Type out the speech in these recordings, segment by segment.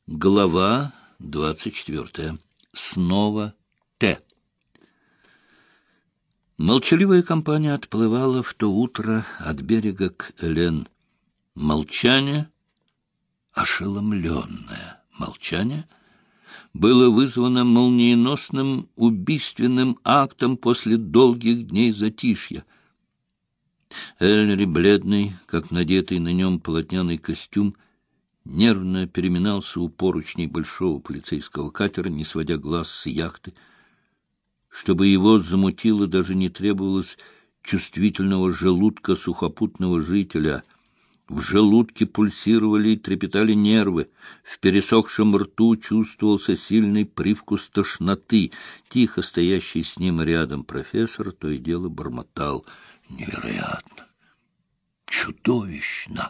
Глава 24. Снова Т. Молчаливая компания отплывала в то утро от берега к Элен. Молчание, ошеломленное молчание, было вызвано молниеносным убийственным актом после долгих дней затишья. Эллери, бледный, как надетый на нем полотняный костюм, нервно переминался у поручней большого полицейского катера, не сводя глаз с яхты. Чтобы его замутило, даже не требовалось чувствительного желудка сухопутного жителя. В желудке пульсировали и трепетали нервы, в пересохшем рту чувствовался сильный привкус тошноты. Тихо стоящий с ним рядом профессор то и дело бормотал: «Невероятно! Чудовищно!»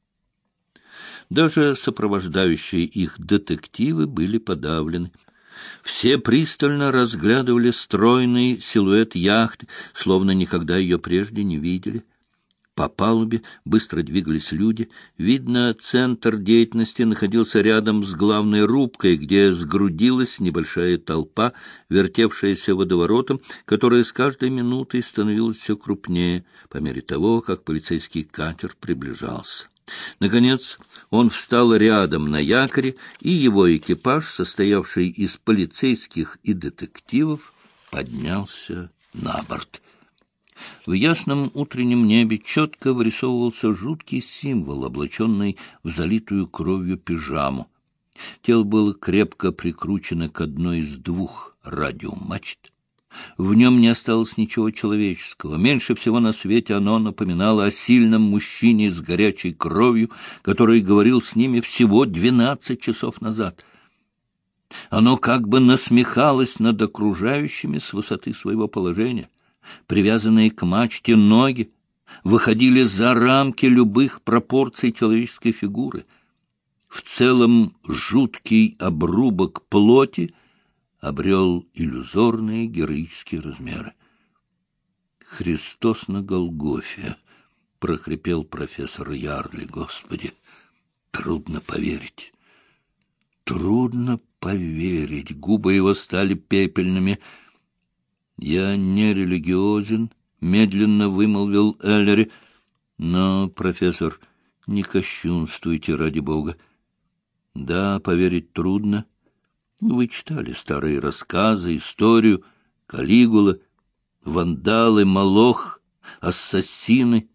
Даже сопровождающие их детективы были подавлены. Все пристально разглядывали стройный силуэт яхты, словно никогда ее прежде не видели. По палубе быстро двигались люди. Видно, центр деятельности находился рядом с главной рубкой, где сгрудилась небольшая толпа, вертевшаяся водоворотом, которая с каждой минутой становилась все крупнее, по мере того, как полицейский катер приближался. Наконец он встал рядом на якоре, и его экипаж, состоявший из полицейских и детективов, поднялся на борт. В ясном утреннем небе четко вырисовывался жуткий символ, облаченный в залитую кровью пижаму. Тело было крепко прикручено к одной из двух радиомачт. В нем не осталось ничего человеческого. Меньше всего на свете оно напоминало о сильном мужчине с горячей кровью, который говорил с ними всего 12 часов назад. Оно как бы насмехалось над окружающими с высоты своего положения. Привязанные к мачте ноги выходили за рамки любых пропорций человеческой фигуры. В целом жуткий обрубок плоти обрел иллюзорные героические размеры. «Христос на Голгофе!» — прохрипел профессор Ярли. «Господи, трудно поверить! Трудно поверить!» Губы его стали пепельными. «Я не религиозен», — медленно вымолвил Эллери. «Но, профессор, не кощунствуйте, ради Бога. Да, поверить трудно. Вы читали старые рассказы, историю, Калигула, вандалы, Молох, ассасины,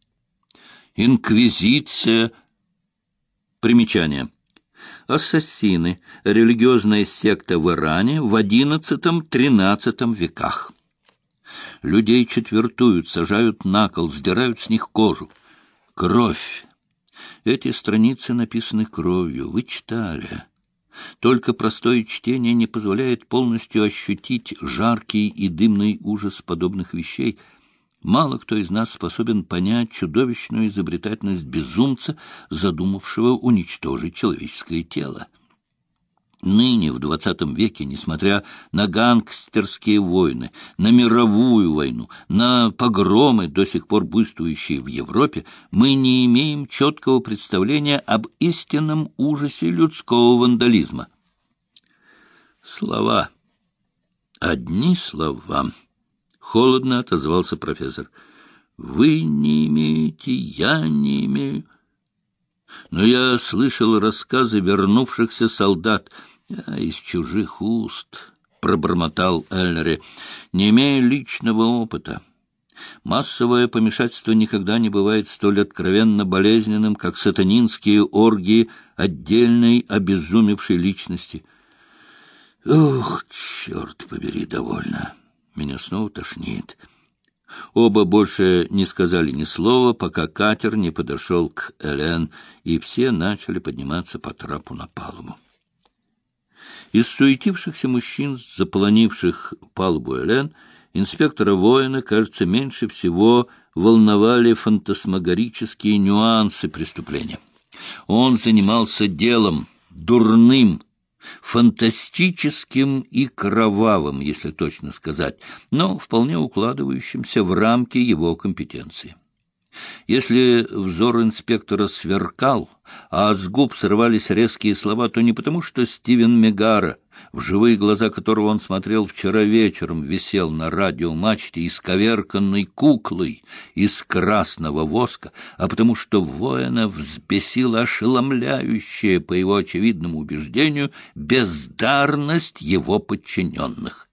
инквизиция». Примечание. Ассасины — религиозная секта в Иране в XI-XIII веках. Людей четвертуют, сажают на кол, сдирают с них кожу. Кровь. Эти страницы написаны кровью. Вы читали. Только простое чтение не позволяет полностью ощутить жаркий и дымный ужас подобных вещей. Мало кто из нас способен понять чудовищную изобретательность безумца, задумавшего уничтожить человеческое тело. Ныне, в XX веке, несмотря на гангстерские войны, на мировую войну, на погромы, до сих пор буйствующие в Европе, мы не имеем четкого представления об истинном ужасе людского вандализма. Слова. Одни слова. Холодно отозвался профессор. Вы не имеете, я не имею. Но я слышал рассказы вернувшихся солдат из чужих уст, пробормотал Эллери, не имея личного опыта. Массовое помешательство никогда не бывает столь откровенно болезненным, как сатанинские оргии отдельной обезумевшей личности. Ух, черт побери, довольно. Меня снова тошнит. Оба больше не сказали ни слова, пока катер не подошел к Элен, и все начали подниматься по трапу на палубу. Из суетившихся мужчин, заполонивших палубу Элен, инспектора Воина, кажется, меньше всего волновали фантасмагорические нюансы преступления. Он занимался делом дурным, фантастическим и кровавым, если точно сказать, но вполне укладывающимся в рамки его компетенции. Если взор инспектора сверкал, а с губ срывались резкие слова, то не потому, что Стивен Мегара, в живые глаза которого он смотрел вчера вечером, висел на радиомачте исковерканной куклой из красного воска, а потому что воина взбесила ошеломляющая, по его очевидному убеждению, бездарность его подчиненных.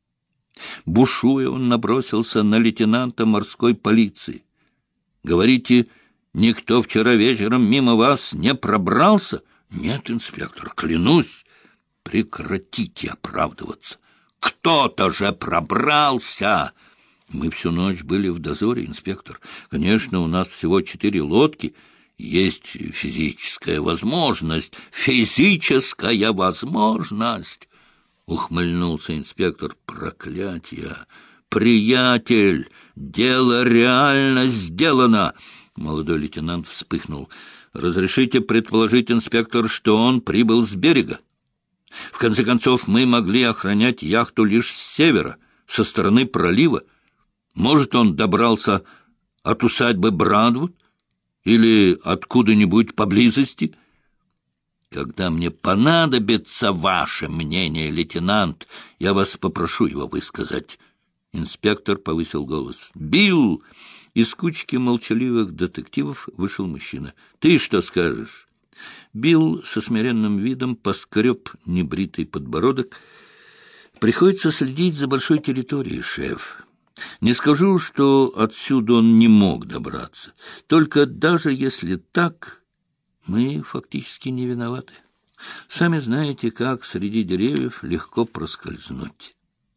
Бушуя, он набросился на лейтенанта морской полиции. Говорите, никто вчера вечером мимо вас не пробрался? Нет, инспектор, клянусь. Прекратите оправдываться. Кто-то же пробрался. Мы всю ночь были в дозоре, инспектор. Конечно, у нас всего 4 лодки. Есть физическая возможность. Физическая возможность! Ухмыльнулся инспектор. Проклятие! «Приятель, дело реально сделано!» Молодой лейтенант вспыхнул. «Разрешите предположить, инспектор, что он прибыл с берега? В конце концов, мы могли охранять яхту лишь с севера, со стороны пролива. Может, он добрался от усадьбы Брандвуд или откуда-нибудь поблизости?» «Когда мне понадобится ваше мнение, лейтенант, я вас попрошу его высказать». Инспектор повысил голос. «Билл!» Из кучки молчаливых детективов вышел мужчина. «Ты что скажешь?» Билл со смиренным видом поскреб небритый подбородок. «Приходится следить за большой территорией, шеф. Не скажу, что отсюда он не мог добраться. Только даже если так, мы фактически не виноваты. Сами знаете, как среди деревьев легко проскользнуть».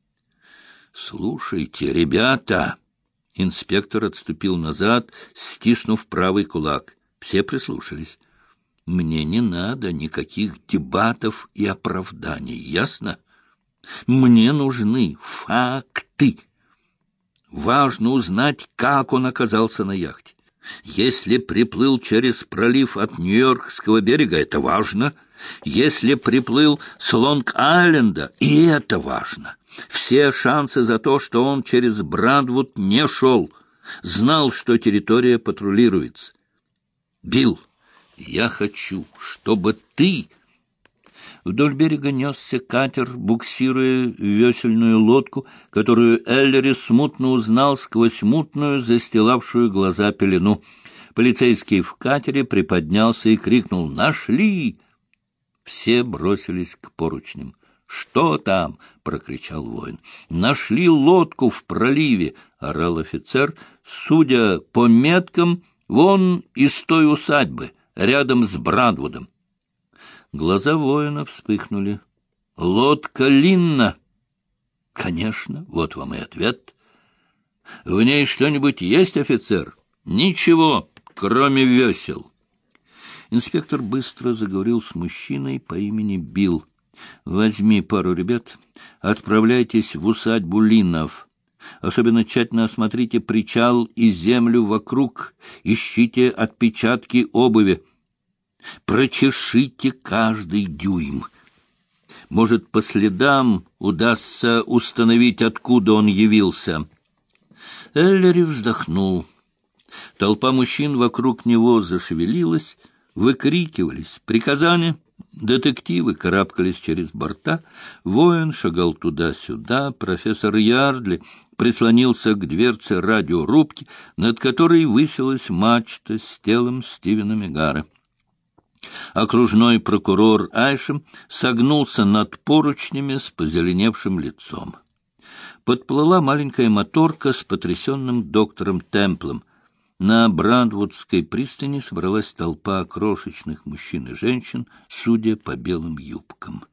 «Слушайте, ребята!» Инспектор отступил назад, стиснув правый кулак. Все прислушались. «Мне не надо никаких дебатов и оправданий, ясно? Мне нужны факты. Важно узнать, как он оказался на яхте. Если приплыл через пролив от Нью-Йоркского берега, это важно. Если приплыл с Лонг-Айленда, и это важно. Все шансы за то, что он через Брандвуд не шел. Знал, что территория патрулируется. Билл, я хочу, чтобы ты...» Вдоль берега несся катер, буксируя весельную лодку, которую Эллери смутно узнал сквозь мутную, застилавшую глаза пелену. Полицейский в катере приподнялся и крикнул «Нашли!». Все бросились к поручням. «Что там?» — прокричал воин. «Нашли лодку в проливе!» — орал офицер. «Судя по меткам, вон из той усадьбы, рядом с Брандвудом». Глаза воина вспыхнули. «Лодка Линна!» «Конечно, вот вам и ответ». «В ней что-нибудь есть, офицер?» «Ничего, кроме весел». Инспектор быстро заговорил с мужчиной по имени Билл. «Возьми пару ребят, отправляйтесь в усадьбу Линнов. Особенно тщательно осмотрите причал и землю вокруг, ищите отпечатки обуви. Прочешите каждый дюйм. Может, по следам удастся установить, откуда он явился». Эллери вздохнул. Толпа мужчин вокруг него зашевелилась, выкрикивались приказания. Детективы карабкались через борта, воин шагал туда-сюда, профессор Ярдли прислонился к дверце радиорубки, над которой высилась мачта с телом Стивена Мегара. Окружной прокурор Айшем согнулся над поручнями с позеленевшим лицом. Подплыла маленькая моторка с потрясенным доктором Темплом. На Брандвудской пристани собралась толпа крошечных мужчин и женщин, судя по белым юбкам.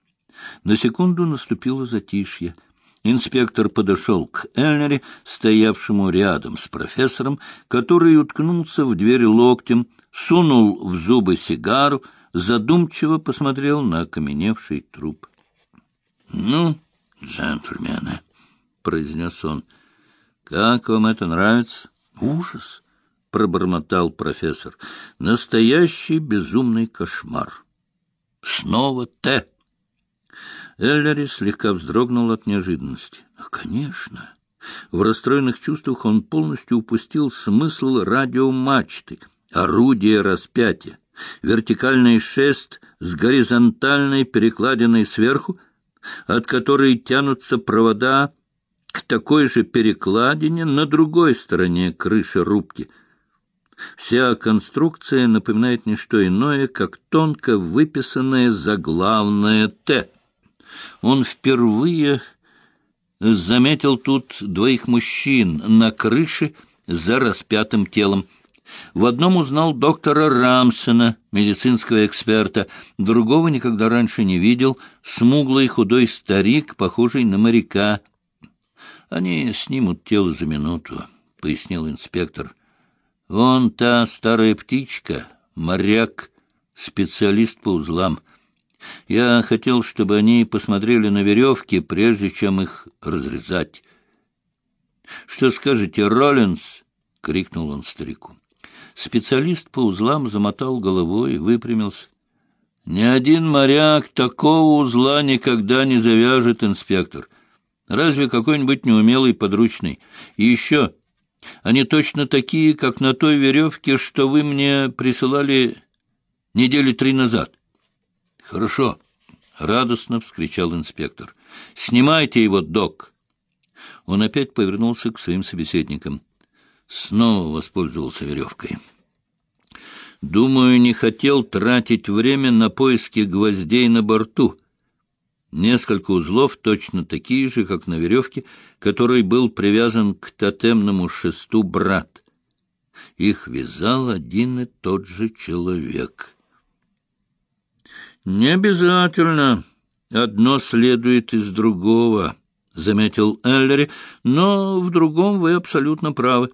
На секунду наступило затишье. Инспектор подошел к Эллери, стоявшему рядом с профессором, который уткнулся в дверь локтем, сунул в зубы сигару, задумчиво посмотрел на окаменевший труп. — Ну, джентльмены, — произнес он, — как вам это нравится? — Ужас! — пробормотал профессор. — Настоящий безумный кошмар. — Снова Т. Эллери слегка вздрогнул от неожиданности. — Конечно. В расстроенных чувствах он полностью упустил смысл радиомачты, орудия распятия, вертикальный шест с горизонтальной перекладиной сверху, от которой тянутся провода к такой же перекладине на другой стороне крыши рубки. Вся конструкция напоминает не что иное, как тонко выписанное заглавное «Т». Он впервые заметил тут двоих мужчин на крыше за распятым телом. В одном узнал доктора Рамсена, медицинского эксперта, другого никогда раньше не видел, смуглый худой старик, похожий на моряка. «Они снимут тело за минуту», — пояснил инспектор. «Вон та старая птичка, моряк, специалист по узлам. Я хотел, чтобы они посмотрели на веревки, прежде чем их разрезать». «Что скажете, Роллинс?» — крикнул он старику. Специалист по узлам замотал головой и выпрямился. «Ни один моряк такого узла никогда не завяжет, инспектор. Разве какой-нибудь неумелый подручный? И еще, они точно такие, как на той веревке, что вы мне присылали недели 3 назад». «Хорошо», — радостно вскричал инспектор. «Снимайте его, док». Он опять повернулся к своим собеседникам. Снова воспользовался веревкой. «Думаю, не хотел тратить время на поиски гвоздей на борту. Несколько узлов, точно такие же, как на веревке, которой был привязан к тотемному шесту брат. Их вязал один и тот же человек». «Не обязательно. Одно следует из другого», — заметил Эллери, — «но в другом вы абсолютно правы».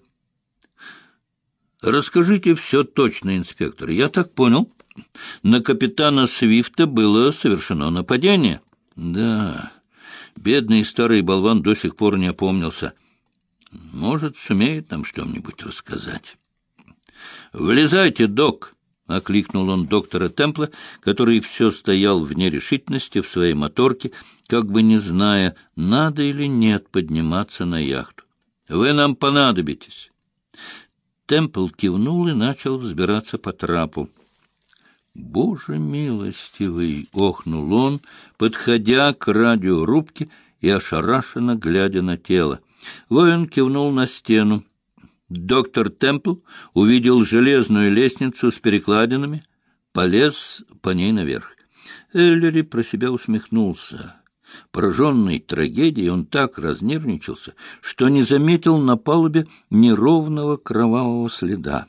«Расскажите все точно, инспектор. Я так понял, на капитана Свифта было совершено нападение». «Да, бедный старый болван до сих пор не опомнился. Может, сумеет нам что-нибудь рассказать». «Влезайте, док!» — окликнул он доктора Темпла, который все стоял в нерешительности в своей моторке, как бы не зная, надо или нет подниматься на яхту. «Вы нам понадобитесь». Темпл кивнул и начал взбираться по трапу. «Боже милостивый!» — охнул он, подходя к радиорубке и ошарашенно глядя на тело. Воин кивнул на стену. Доктор Темпл увидел железную лестницу с перекладинами, полез по ней наверх. Эллери про себя усмехнулся. Пораженный трагедией, он так разнервничался, что не заметил на палубе неровного кровавого следа.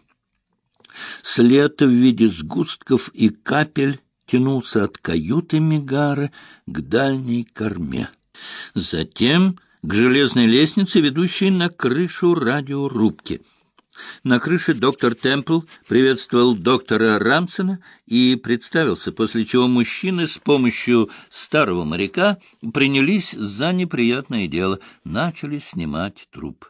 След в виде сгустков и капель тянулся от каюты Мегары к дальней корме. Затем к железной лестнице, ведущей на крышу радиорубки. На крыше доктор Темпл приветствовал доктора Рамсена и представился, после чего мужчины с помощью старого моряка принялись за неприятное дело, начали снимать труп.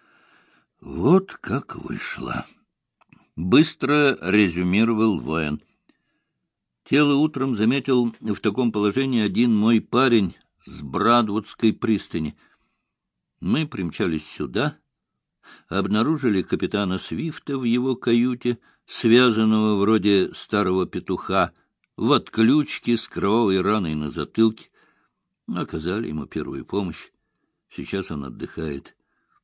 «Вот как вышло», — быстро резюмировал воин. «Тело утром заметил в таком положении один мой парень с Брадвудской пристани. Мы примчались сюда, обнаружили капитана Свифта в его каюте, связанного вроде старого петуха, в отключке с кровавой раной на затылке. Оказали ему первую помощь. Сейчас он отдыхает.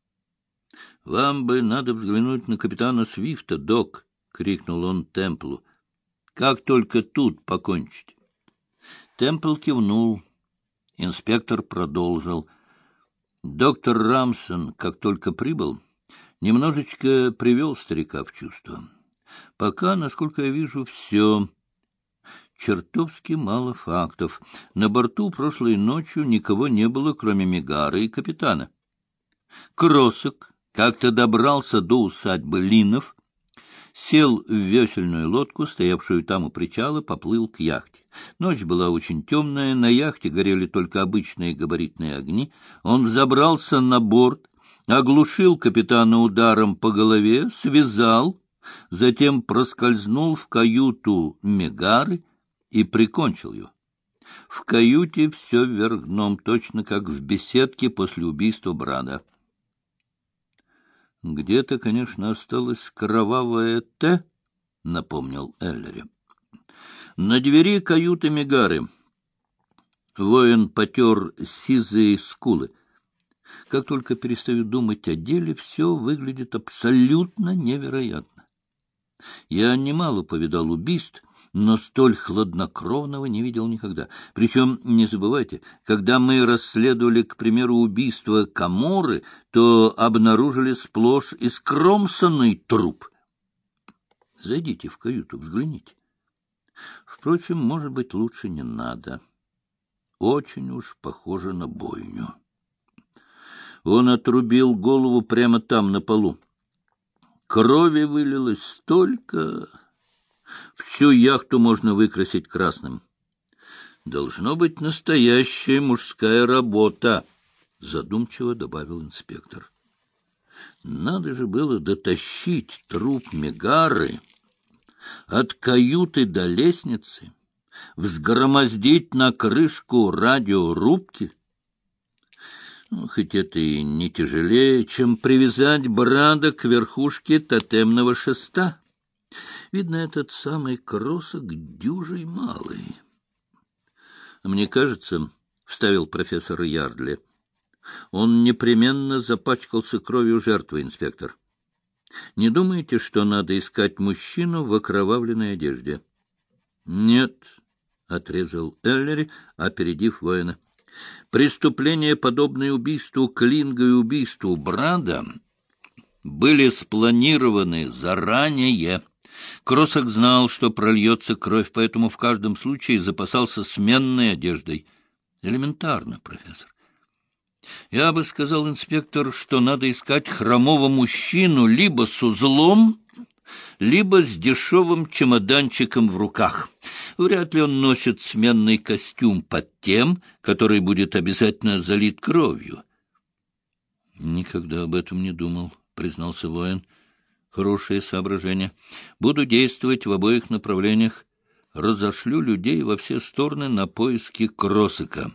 — Вам бы надо взглянуть на капитана Свифта, док, — крикнул он Темплу. — Как только тут покончить. Темпл кивнул. Инспектор продолжил. Доктор Рамсон, как только прибыл, немножечко привел старика в чувство. Пока, насколько я вижу, все. Чертовски мало фактов. На борту прошлой ночью никого не было, кроме Мегары и капитана. Кроссок как-то добрался до усадьбы Линнов, сел в весельную лодку, стоявшую там у причала, поплыл к яхте. Ночь была очень темная, на яхте горели только обычные габаритные огни. Он взобрался на борт, оглушил капитана ударом по голове, связал, затем проскользнул в каюту Мегары и прикончил ее. В каюте все вверх дном, точно как в беседке после убийства Брада. — Где-то, конечно, осталось кровавое «Т», — напомнил Эллери. — На двери каюты Мегары. Воин потер сизые скулы. Как только перестаю думать о деле, все выглядит абсолютно невероятно. Я немало повидал убийств, но столь хладнокровного не видел никогда. Причем, не забывайте, когда мы расследовали, к примеру, убийство Каморры, то обнаружили сплошь искромсанный труп. Зайдите в каюту, взгляните. Впрочем, может быть, лучше не надо. Очень уж похоже на бойню. Он отрубил голову прямо там, на полу. Крови вылилось столько... Всю яхту можно выкрасить красным. Должно быть настоящая мужская работа, — задумчиво добавил инспектор. Надо же было дотащить труп Мегары от каюты до лестницы, взгромоздить на крышку радиорубки. Ну, хоть это и не тяжелее, чем привязать Брада к верхушке тотемного шеста. Видно, этот самый Кросок дюжий малый. — Мне кажется, — вставил профессор Ярдли, — он непременно запачкался кровью жертвы, инспектор. Не думаете, что надо искать мужчину в окровавленной одежде? — Нет, — отрезал Эллери, опередив воина. — Преступления, подобные убийству Клинга и убийству Брада, были спланированы заранее. Кросок знал, что прольется кровь, поэтому в каждом случае запасался сменной одеждой. Элементарно, профессор. Я бы сказал, инспектор, что надо искать хромого мужчину либо с узлом, либо с дешевым чемоданчиком в руках. Вряд ли он носит сменный костюм под тем, который будет обязательно залит кровью. — Никогда об этом не думал, — признался воин. — Хорошее соображение. Буду действовать в обоих направлениях. Разошлю людей во все стороны на поиски Кросика.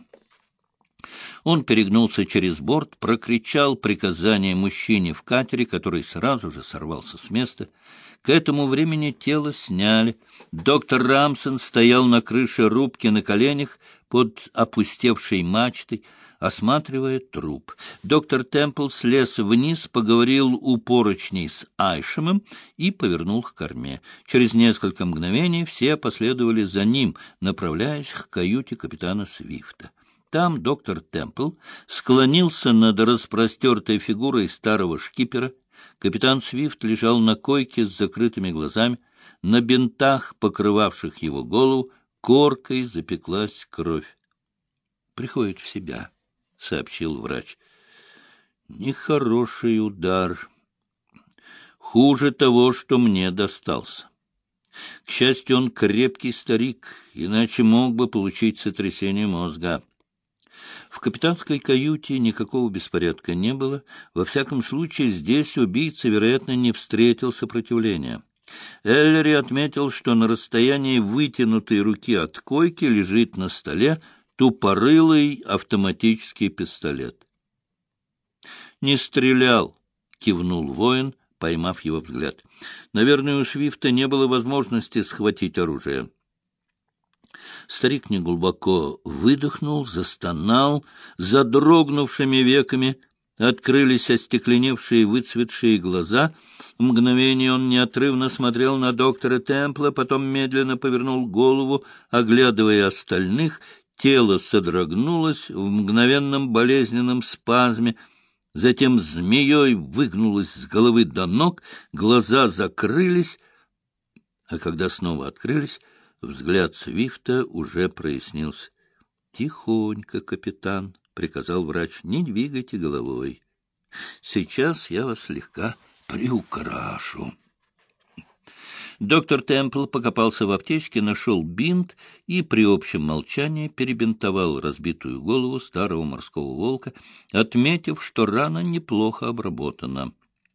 Он перегнулся через борт, прокричал приказание мужчине в катере, который сразу же сорвался с места. К этому времени тело сняли. Доктор Рамсон стоял на крыше рубки на коленях под опустевшей мачтой, осматривая труп. Доктор Темпл слез вниз, поговорил у поручней с Айшемом и повернул к корме. Через несколько мгновений все последовали за ним, направляясь к каюте капитана Свифта. Там доктор Темпл склонился над распростертой фигурой старого шкипера. Капитан Свифт лежал на койке с закрытыми глазами. На бинтах, покрывавших его голову, коркой запеклась кровь. — Приходит в себя, — сообщил врач. — Нехороший удар. Хуже того, что мне достался. К счастью, он крепкий старик, иначе мог бы получить сотрясение мозга. В капитанской каюте никакого беспорядка не было. Во всяком случае, здесь убийца, вероятно, не встретил сопротивления. Эллери отметил, что на расстоянии вытянутой руки от койки лежит на столе тупорылый автоматический пистолет. — Не стрелял, — кивнул воин, поймав его взгляд. Наверное, у Свифта не было возможности схватить оружие. Старик неглубоко выдохнул, застонал, задрогнувшими веками открылись остекленевшие выцветшие глаза. В мгновение он неотрывно смотрел на доктора Темпла, потом медленно повернул голову, оглядывая остальных. Тело содрогнулось в мгновенном болезненном спазме, затем змеей выгнулось с головы до ног, глаза закрылись, а когда снова открылись, взгляд Свифта уже прояснился. — Тихонько, капитан, — приказал врач, — не двигайте головой. Сейчас я вас слегка приукрашу. Доктор Темпл покопался в аптечке, нашел бинт и при общем молчании перебинтовал разбитую голову старого морского волка, отметив, что рана неплохо обработана.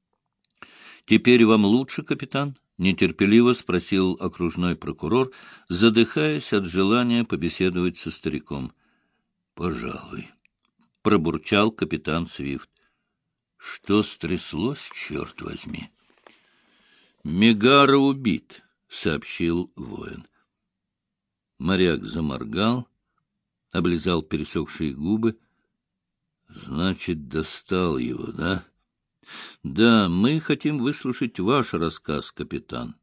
— Теперь вам лучше, капитан? — нетерпеливо спросил окружной прокурор, задыхаясь от желания побеседовать со стариком. — Пожалуй, — пробурчал капитан Свифт. — Что стряслось, черт возьми? Мегара убит, — сообщил воин. Моряк заморгал, облизал пересохшие губы. Значит, достал его, да? Да, мы хотим выслушать ваш рассказ, капитан.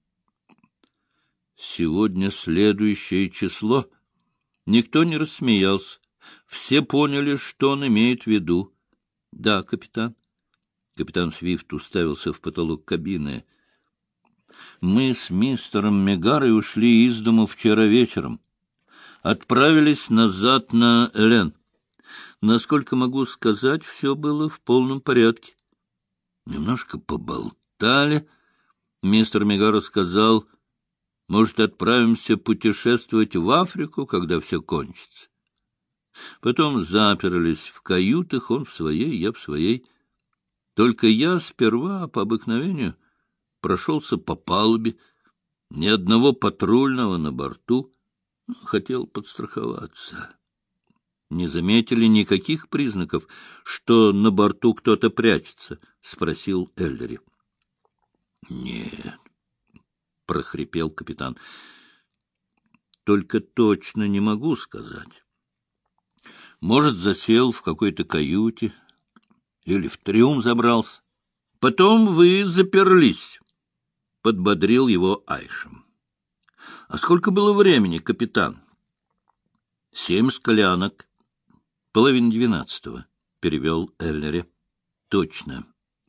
Сегодня следующее число. Никто не рассмеялся. Все поняли, что он имеет в виду. Да, капитан. Капитан Свифт уставился в потолок кабины. Мы с мистером Мегарой ушли из дому вчера вечером. Отправились назад на Элен. Насколько могу сказать, все было в полном порядке. Немножко поболтали. Мистер Мегара сказал, может, отправимся путешествовать в Африку, когда все кончится. Потом заперлись в каютах, он в своей, я в своей. Только я сперва, по обыкновению, прошелся по палубе, ни одного патрульного на борту, хотел подстраховаться. Не заметили никаких признаков, что на борту кто-то прячется? — спросил Эллери. — Нет, — прохрипел капитан. — Только точно не могу сказать. Может, засел в какой-то каюте или в трюм забрался. Потом вы заперлись, — подбодрил его Айшем. — А сколько было времени, капитан? — 7 склянок. 11:30, — перевел Эллери. — Точно.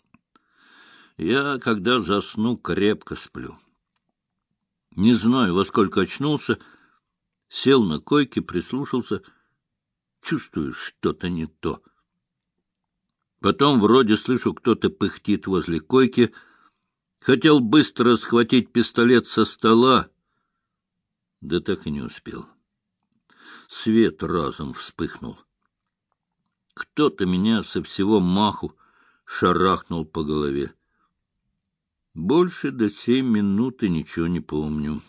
Я, когда засну, крепко сплю. Не знаю, во сколько очнулся, сел на койке, прислушался. Чувствую, что-то не то. Потом вроде слышу, кто-то пыхтит возле койки. Хотел быстро схватить пистолет со стола, да так и не успел. Свет разом вспыхнул. Кто-то меня со всего маху шарахнул по голове. Больше до 7 минут и ничего не помню.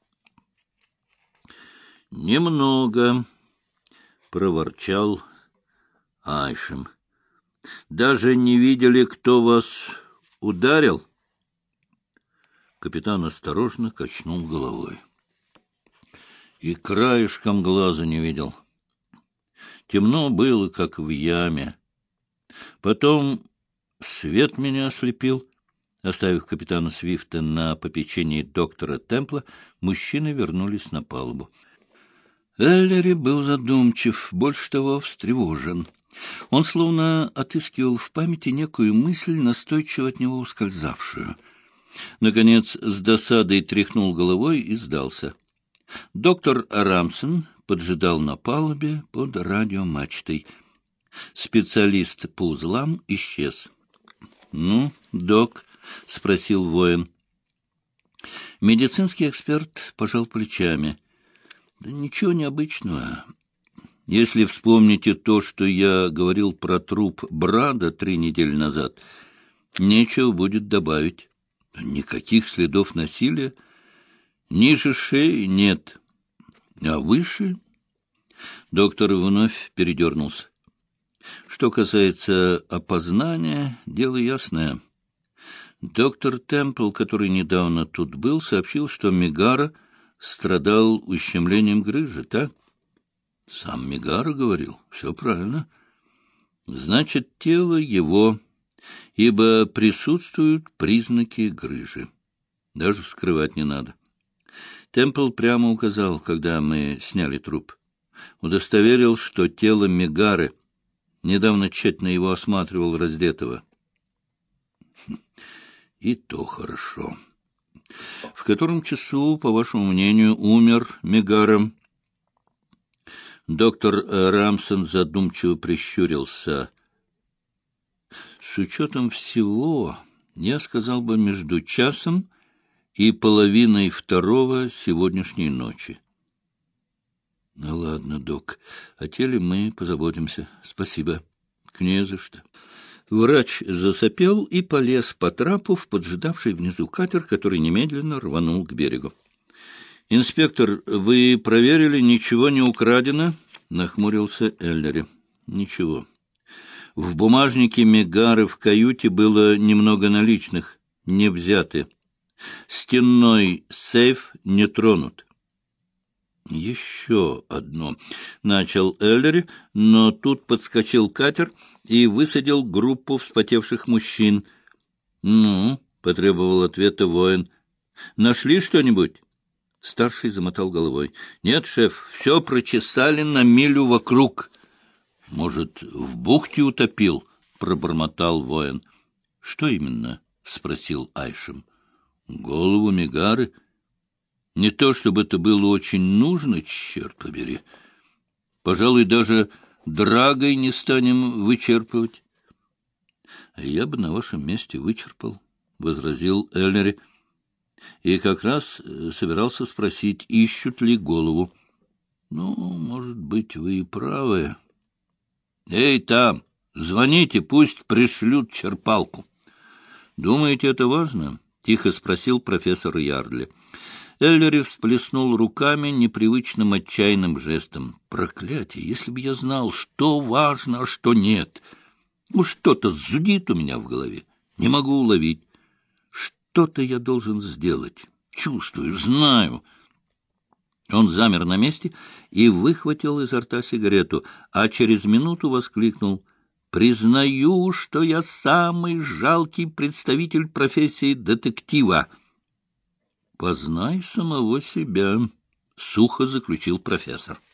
— Немного, — проворчал Айшем. — Даже не видели, кто вас ударил? Капитан осторожно качнул головой. И краешком глаза не видел. Темно было, как в яме. Потом свет меня ослепил. Оставив капитана Свифта на попечении доктора Темпла, мужчины вернулись на палубу. Эллери был задумчив, больше того, встревожен. Он словно отыскивал в памяти некую мысль, настойчиво от него ускользавшую. Наконец, с досадой тряхнул головой и сдался. Доктор Рамсон поджидал на палубе под радиомачтой. Специалист по узлам исчез. — Ну, док, — спросил воин. Медицинский эксперт пожал плечами. — Да ничего необычного. Если вспомните то, что я говорил про труп Брада 3 недели назад, нечего будет добавить. Никаких следов насилия. Ниже шеи нет. А выше... Доктор вновь передернулся. Что касается опознания, дело ясное. Доктор Темпл, который недавно тут был, сообщил, что Мегара страдал ущемлением грыжи, так? Сам Мегара говорил. Все правильно. Значит, тело его, ибо присутствуют признаки грыжи. Даже вскрывать не надо. Темпл прямо указал, когда мы сняли труп. Удостоверил, что тело Мегары. Недавно тщательно его осматривал раздетого. И то хорошо. В котором часу, по вашему мнению, умер Мегара? Доктор Рамсон задумчиво прищурился. С учетом всего, я сказал бы, между часом и половиной 2 сегодняшней ночи. Ну, ладно, док, о теле мы позаботимся. Спасибо. Не за что. Врач засопел и полез по трапу в поджидавший внизу катер, который немедленно рванул к берегу. — Инспектор, вы проверили, ничего не украдено? — нахмурился Эллери. — Ничего. В бумажнике Мегары в каюте было немного наличных, не взяты. Стенной сейф не тронут. «Еще одно», — начал Эллери, но тут подскочил катер и высадил группу вспотевших мужчин. «Ну», — потребовал ответа воин, — «нашли что-нибудь?» Старший замотал головой. «Нет, шеф, все прочесали на милю вокруг». «Может, в бухте утопил?» — пробормотал воин. «Что именно?» — спросил Айшем. «Голову Мегары. Не то, чтобы это было очень нужно, черт побери. Пожалуй, даже драгой не станем вычерпывать». «Я бы на вашем месте вычерпал», — возразил Эллери. «И как раз собирался спросить, ищут ли голову». «Ну, может быть, вы и правы». «Эй, там, звоните, пусть пришлют черпалку». «Думаете, это важно?» — тихо спросил профессор Ярдли. Эллери всплеснул руками непривычным отчаянным жестом. «Проклятие! Если бы я знал, что важно, а что нет! Ну, что-то зудит у меня в голове. Не могу уловить. Что-то я должен сделать. Чувствую, знаю». Он замер на месте и выхватил изо рта сигарету, а через минуту воскликнул: «Признаю, что я самый жалкий представитель профессии детектива». «Познай самого себя», — сухо заключил профессор.